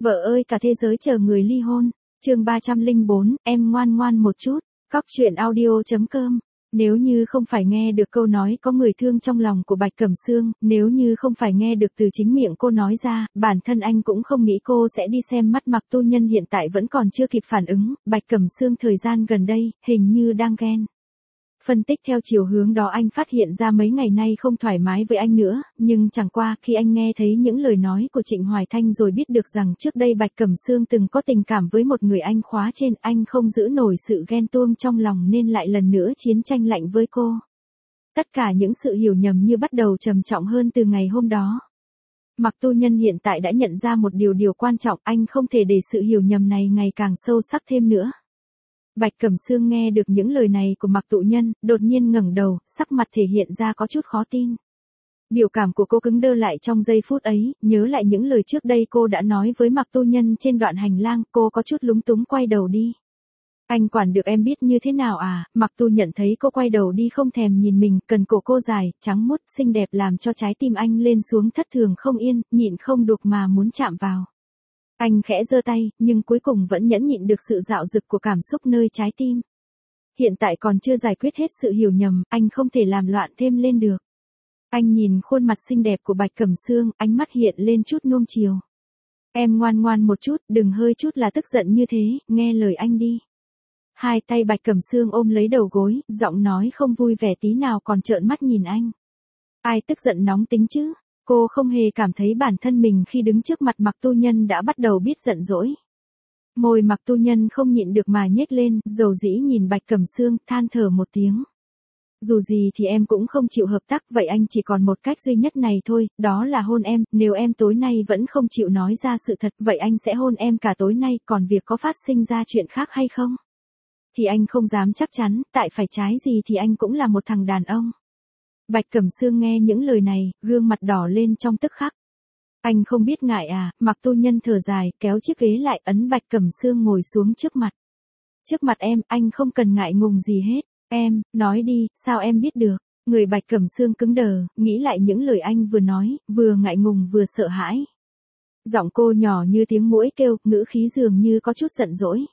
Vợ ơi cả thế giới chờ người ly hôn. Chương 304, em ngoan ngoan một chút. Cóc truyện audio.com. Nếu như không phải nghe được câu nói có người thương trong lòng của Bạch Cẩm Sương, nếu như không phải nghe được từ chính miệng cô nói ra, bản thân anh cũng không nghĩ cô sẽ đi xem mắt Mạc Tu Nhân hiện tại vẫn còn chưa kịp phản ứng, Bạch Cẩm Sương thời gian gần đây, hình như đang ghen. Phân tích theo chiều hướng đó anh phát hiện ra mấy ngày nay không thoải mái với anh nữa, nhưng chẳng qua khi anh nghe thấy những lời nói của Trịnh Hoài Thanh rồi biết được rằng trước đây Bạch Cẩm Sương từng có tình cảm với một người anh khóa trên, anh không giữ nổi sự ghen tuông trong lòng nên lại lần nữa chiến tranh lạnh với cô. Tất cả những sự hiểu nhầm như bắt đầu trầm trọng hơn từ ngày hôm đó. Mạc Tu Nhân hiện tại đã nhận ra một điều quan trọng, anh không thể để sự hiểu nhầm này ngày càng sâu sắc thêm nữa. Bạch Cẩm Sương nghe được những lời này của Mạc Tu Nhân, đột nhiên ngẩng đầu, sắc mặt thể hiện ra có chút khó tin. Biểu cảm của cô cứng đơ lại trong giây phút ấy, nhớ lại những lời trước đây cô đã nói với Mạc Tu Nhân trên đoạn hành lang, cô có chút lúng túng quay đầu đi. Anh quản được em biết như thế nào à? Mạc Tu nhận thấy cô quay đầu đi không thèm nhìn mình, cần cổ cô dài, trắng muốt, xinh đẹp làm cho trái tim anh lên xuống thất thường không yên, nhịn không được mà muốn chạm vào. Anh khẽ giơ tay, nhưng cuối cùng vẫn nhẫn nhịn được sự dạo dực của cảm xúc nơi trái tim. Hiện tại còn chưa giải quyết hết sự hiểu nhầm, anh không thể làm loạn thêm lên được. Anh nhìn khuôn mặt xinh đẹp của Bạch Cẩm Sương, ánh mắt hiện lên chút nuông chiều. Em ngoan ngoan một chút, đừng hơi chút là tức giận như thế, nghe lời anh đi. Hai tay Bạch Cẩm Sương ôm lấy đầu gối, giọng nói không vui vẻ tí nào còn trợn mắt nhìn anh. Ai tức giận nóng tính chứ? Cô không hề cảm thấy bản thân mình khi đứng trước mặt Mạc Tu Nhân đã bắt đầu biết giận dỗi. Môi Mạc Tu Nhân không nhịn được mà nhếch lên, dầu dĩ nhìn Bạch Cẩm Sương, than thở một tiếng. Dù gì thì em cũng không chịu hợp tác, vậy anh chỉ còn một cách duy nhất này thôi, đó là hôn em, nếu em tối nay vẫn không chịu nói ra sự thật, vậy anh sẽ hôn em cả tối nay, còn việc có phát sinh ra chuyện khác hay không? Thì anh không dám chắc chắn, tại phải trái gì thì anh cũng là một thằng đàn ông. Bạch Cẩm Sương nghe những lời này, gương mặt đỏ lên trong tức khắc. Anh không biết ngại à? Mạc Tu Nhân thở dài, kéo chiếc ghế lại, ấn Bạch Cẩm Sương ngồi xuống trước mặt. Trước mặt em, anh không cần ngại ngùng gì hết. Em, nói đi, sao em biết được? Người Bạch Cẩm Sương cứng đờ, nghĩ lại những lời anh vừa nói, vừa ngại ngùng vừa sợ hãi. Giọng cô nhỏ như tiếng muỗi kêu, ngữ khí dường như có chút giận dỗi.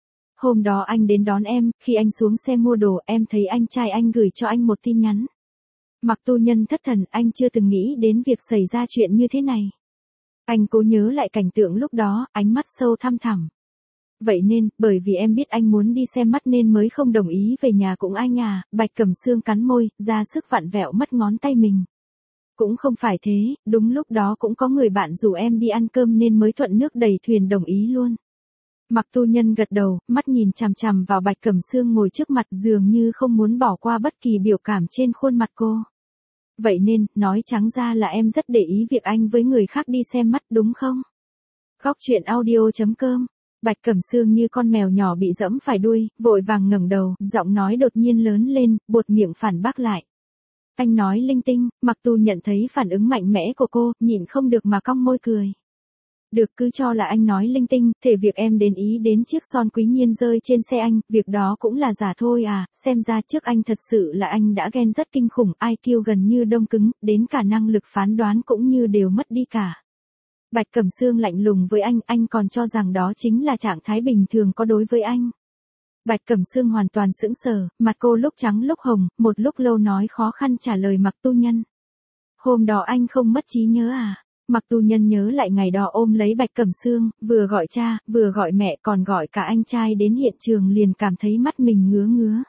Hôm đó anh đến đón em, khi anh xuống xe mua đồ, em thấy anh trai anh gửi cho anh một tin nhắn. Mạc Tu Nhân thất thần, anh chưa từng nghĩ đến việc xảy ra chuyện như thế này. Anh cố nhớ lại cảnh tượng lúc đó, ánh mắt sâu thăm thẳm. Vậy nên, bởi vì em biết anh muốn đi xem mắt nên mới không đồng ý về nhà cùng anh à? Bạch Cẩm Sương cắn môi, ra sức vặn vẹo mất ngón tay mình. Cũng không phải thế, đúng lúc đó cũng có người bạn rủ em đi ăn cơm nên mới thuận nước đẩy thuyền đồng ý luôn. Mạc Tu Nhân gật đầu, mắt nhìn chằm chằm vào Bạch Cẩm Sương ngồi trước mặt, dường như không muốn bỏ qua bất kỳ biểu cảm trên khuôn mặt cô. Vậy nên, nói trắng ra là em rất để ý việc anh với người khác đi xem mắt đúng không? Cóc truyện audio.com. Bạch Cẩm Sương như con mèo nhỏ bị dẫm phải đuôi, vội vàng ngẩng đầu, giọng nói đột nhiên lớn lên, buột miệng phản bác lại. Anh nói linh tinh, Mạc Tu nhận thấy phản ứng mạnh mẽ của cô, nhịn không được mà cong môi cười. Được, cứ cho là anh nói linh tinh, thể việc em đến ý đến chiếc son quý nhiên rơi trên xe anh, việc đó cũng là giả thôi à, xem ra trước anh thật sự là anh đã ghen rất kinh khủng, IQ gần như đông cứng, đến cả năng lực phán đoán cũng như đều mất đi cả. Bạch Cẩm Sương lạnh lùng với anh còn cho rằng đó chính là trạng thái bình thường có đối với anh. Bạch Cẩm Sương hoàn toàn sững sờ, mặt cô lúc trắng lúc hồng, một lúc lâu nói khó khăn trả lời Mạc Tu Nhân. Hôm đó anh không mất trí nhớ à? Mạc Tu Nhân nhớ lại ngày đó ôm lấy Bạch Cẩm Sương, vừa gọi cha, vừa gọi mẹ còn gọi cả anh trai đến hiện trường liền cảm thấy mắt mình ngứa ngứa.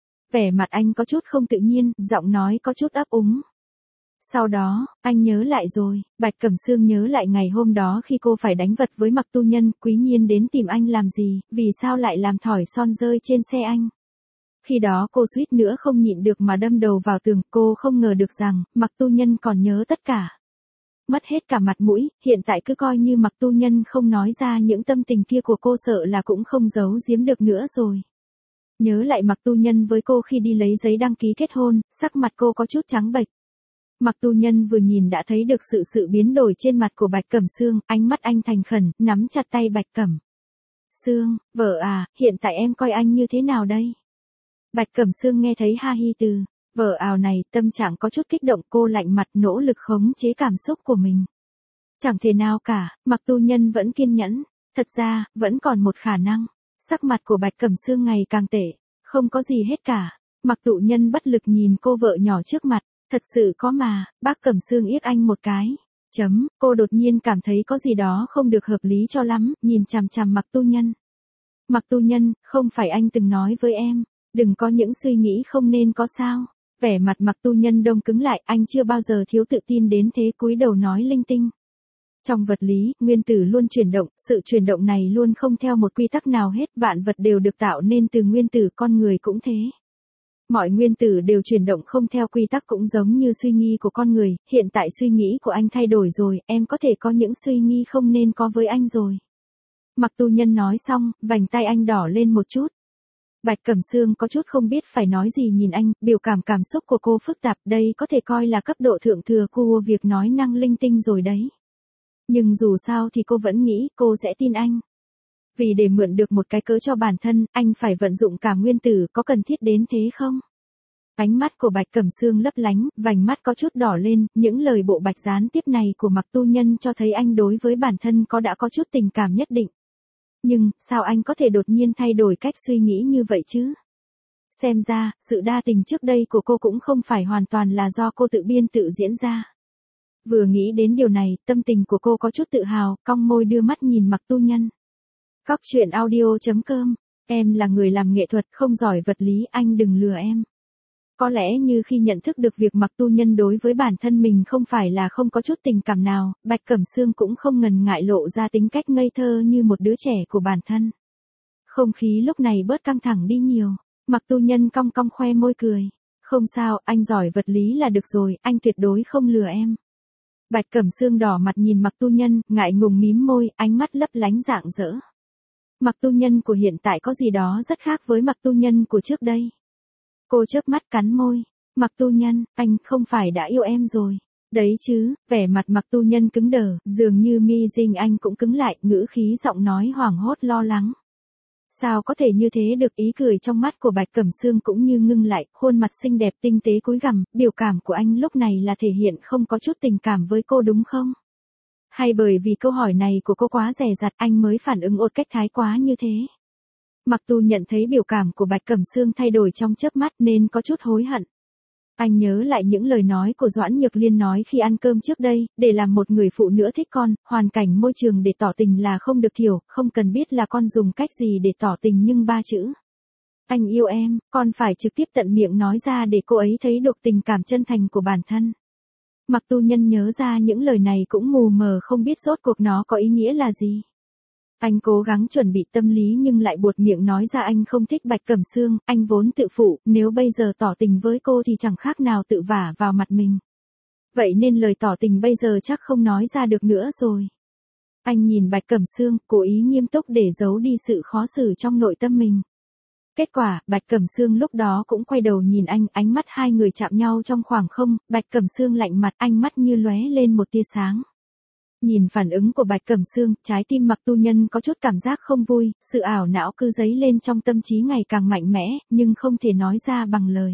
Vẻ mặt anh có chút không tự nhiên, giọng nói có chút ấp úng. Sau đó, anh nhớ lại rồi, Bạch Cẩm Sương nhớ lại ngày hôm đó khi cô phải đánh vật với Mạc Tu Nhân, Quý Nhiên đến tìm anh làm gì, vì sao lại làm thỏi son rơi trên xe anh. Khi đó cô suýt nữa không nhịn được mà đâm đầu vào tường, cô không ngờ được rằng, Mạc Tu Nhân còn nhớ tất cả. Mất hết cả mặt mũi, hiện tại cứ coi như Mạc Tu Nhân không nói ra những tâm tình kia của cô sợ là cũng không giấu giếm được nữa rồi. Nhớ lại Mạc Tu Nhân với cô khi đi lấy giấy đăng ký kết hôn, sắc mặt cô có chút trắng bệch. Mạc Tu Nhân vừa nhìn đã thấy được sự biến đổi trên mặt của Bạch Cẩm Sương, ánh mắt anh thành khẩn, nắm chặt tay Bạch Cẩm Sương, vợ à, hiện tại em coi anh như thế nào đây? Bạch Cẩm Sương nghe thấy ha hi từ vợ ào này, tâm trạng có chút kích động, cô lạnh mặt nỗ lực khống chế cảm xúc của mình. Chẳng thể nào cả, Mặc Tu Nhân vẫn kiên nhẫn. Thật ra, vẫn còn một khả năng. Sắc mặt của Bạch Cẩm Sương ngày càng tệ. Không có gì hết cả. Mặc Tu Nhân bất lực nhìn cô vợ nhỏ trước mặt. Thật sự có mà, bác Cẩm Sương yếc anh một cái. Cô đột nhiên cảm thấy có gì đó không được hợp lý cho lắm, nhìn chằm chằm Mặc Tu Nhân. Mặc Tu Nhân, không phải anh từng nói với em, đừng có những suy nghĩ không nên có sao. Vẻ mặt Mặc Tu Nhân đông cứng lại, anh chưa bao giờ thiếu tự tin đến thế, cúi đầu nói linh tinh. Trong vật lý, nguyên tử luôn chuyển động, sự chuyển động này luôn không theo một quy tắc nào hết, vạn vật đều được tạo nên từ nguyên tử, con người cũng thế. Mọi nguyên tử đều chuyển động không theo quy tắc, cũng giống như suy nghĩ của con người, hiện tại suy nghĩ của anh thay đổi rồi, em có thể có những suy nghĩ không nên có với anh rồi. Mặc Tu Nhân nói xong, vành tay anh đỏ lên một chút. Bạch Cẩm Sương có chút không biết phải nói gì nhìn anh, biểu cảm cảm xúc của cô phức tạp, đây có thể coi là cấp độ thượng thừa của việc nói năng linh tinh rồi đấy. Nhưng dù sao thì cô vẫn nghĩ cô sẽ tin anh. Vì để mượn được một cái cớ cho bản thân, anh phải vận dụng cả nguyên tử, có cần thiết đến thế không? Ánh mắt của Bạch Cẩm Sương lấp lánh, vành mắt có chút đỏ lên, những lời bộ bạch gián tiếp này của Mặc Tu Nhân cho thấy anh đối với bản thân đã có chút tình cảm nhất định. Nhưng, sao anh có thể đột nhiên thay đổi cách suy nghĩ như vậy chứ? Xem ra, sự đa tình trước đây của cô cũng không phải hoàn toàn là do cô tự biên tự diễn ra. Vừa nghĩ đến điều này, tâm tình của cô có chút tự hào, cong môi đưa mắt nhìn Mặc Tu Nhân. Cóc truyện audio.com, em là người làm nghệ thuật không giỏi vật lý, anh đừng lừa em. Có lẽ như khi nhận thức được việc Mặc Tu Nhân đối với bản thân mình không phải là không có chút tình cảm nào, Bạch Cẩm Sương cũng không ngần ngại lộ ra tính cách ngây thơ như một đứa trẻ của bản thân. Không khí lúc này bớt căng thẳng đi nhiều, Mặc Tu Nhân cong cong khoe môi cười. Không sao, anh giỏi vật lý là được rồi, anh tuyệt đối không lừa em. Bạch Cẩm Sương đỏ mặt nhìn Mặc Tu Nhân, ngại ngùng mím môi, ánh mắt lấp lánh rạng rỡ. Mặc Tu Nhân của hiện tại có gì đó rất khác với Mặc Tu Nhân của trước đây. Cô chớp mắt cắn môi. Mặc Tu Nhân, anh không phải đã yêu em rồi. Đấy chứ, vẻ mặt Mặc Tu Nhân cứng đờ, dường như mi dinh anh cũng cứng lại, ngữ khí giọng nói hoảng hốt lo lắng. Sao có thể như thế được, ý cười trong mắt của Bạch Cẩm Sương cũng như ngưng lại, khuôn mặt xinh đẹp tinh tế cúi gằm, biểu cảm của anh lúc này là thể hiện không có chút tình cảm với cô đúng không? Hay bởi vì câu hỏi này của cô quá dè dặt anh mới phản ứng ột cách thái quá như thế? Mặc dù nhận thấy biểu cảm của Bạch Cẩm Sương thay đổi trong chớp mắt nên có chút hối hận. Anh nhớ lại những lời nói của Doãn Nhược Liên nói khi ăn cơm trước đây, để làm một người phụ nữ thích con, hoàn cảnh môi trường để tỏ tình là không được thiểu, không cần biết là con dùng cách gì để tỏ tình nhưng ba chữ. Anh yêu em, con phải trực tiếp tận miệng nói ra để cô ấy thấy được tình cảm chân thành của bản thân. Mặc Tu Nhân nhớ ra những lời này cũng mù mờ không biết rốt cuộc nó có ý nghĩa là gì. Anh cố gắng chuẩn bị tâm lý nhưng lại buột miệng nói ra anh không thích Bạch Cẩm Sương, anh vốn tự phụ, nếu bây giờ tỏ tình với cô thì chẳng khác nào tự vả vào mặt mình. Vậy nên lời tỏ tình bây giờ chắc không nói ra được nữa rồi. Anh nhìn Bạch Cẩm Sương, cố ý nghiêm túc để giấu đi sự khó xử trong nội tâm mình. Kết quả, Bạch Cẩm Sương lúc đó cũng quay đầu nhìn anh, ánh mắt hai người chạm nhau trong khoảng không, Bạch Cẩm Sương lạnh mặt, ánh mắt như lóe lên một tia sáng. Nhìn phản ứng của Bạch Cẩm Sương, trái tim Mặc Tu Nhân có chút cảm giác không vui, sự ảo não cứ dấy lên trong tâm trí ngày càng mạnh mẽ, nhưng không thể nói ra bằng lời.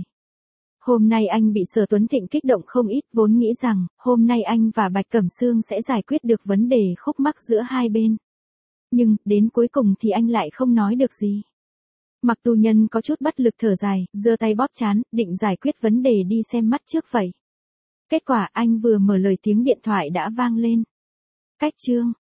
Hôm nay anh bị Sở Tuấn Thịnh kích động không ít, vốn nghĩ rằng, hôm nay anh và Bạch Cẩm Sương sẽ giải quyết được vấn đề khúc mắc giữa hai bên. Nhưng, đến cuối cùng thì anh lại không nói được gì. Mặc Tu Nhân có chút bất lực thở dài, giơ tay bóp trán, định giải quyết vấn đề đi xem mắt trước vậy. Kết quả anh vừa mở lời tiếng điện thoại đã vang lên. Cách chương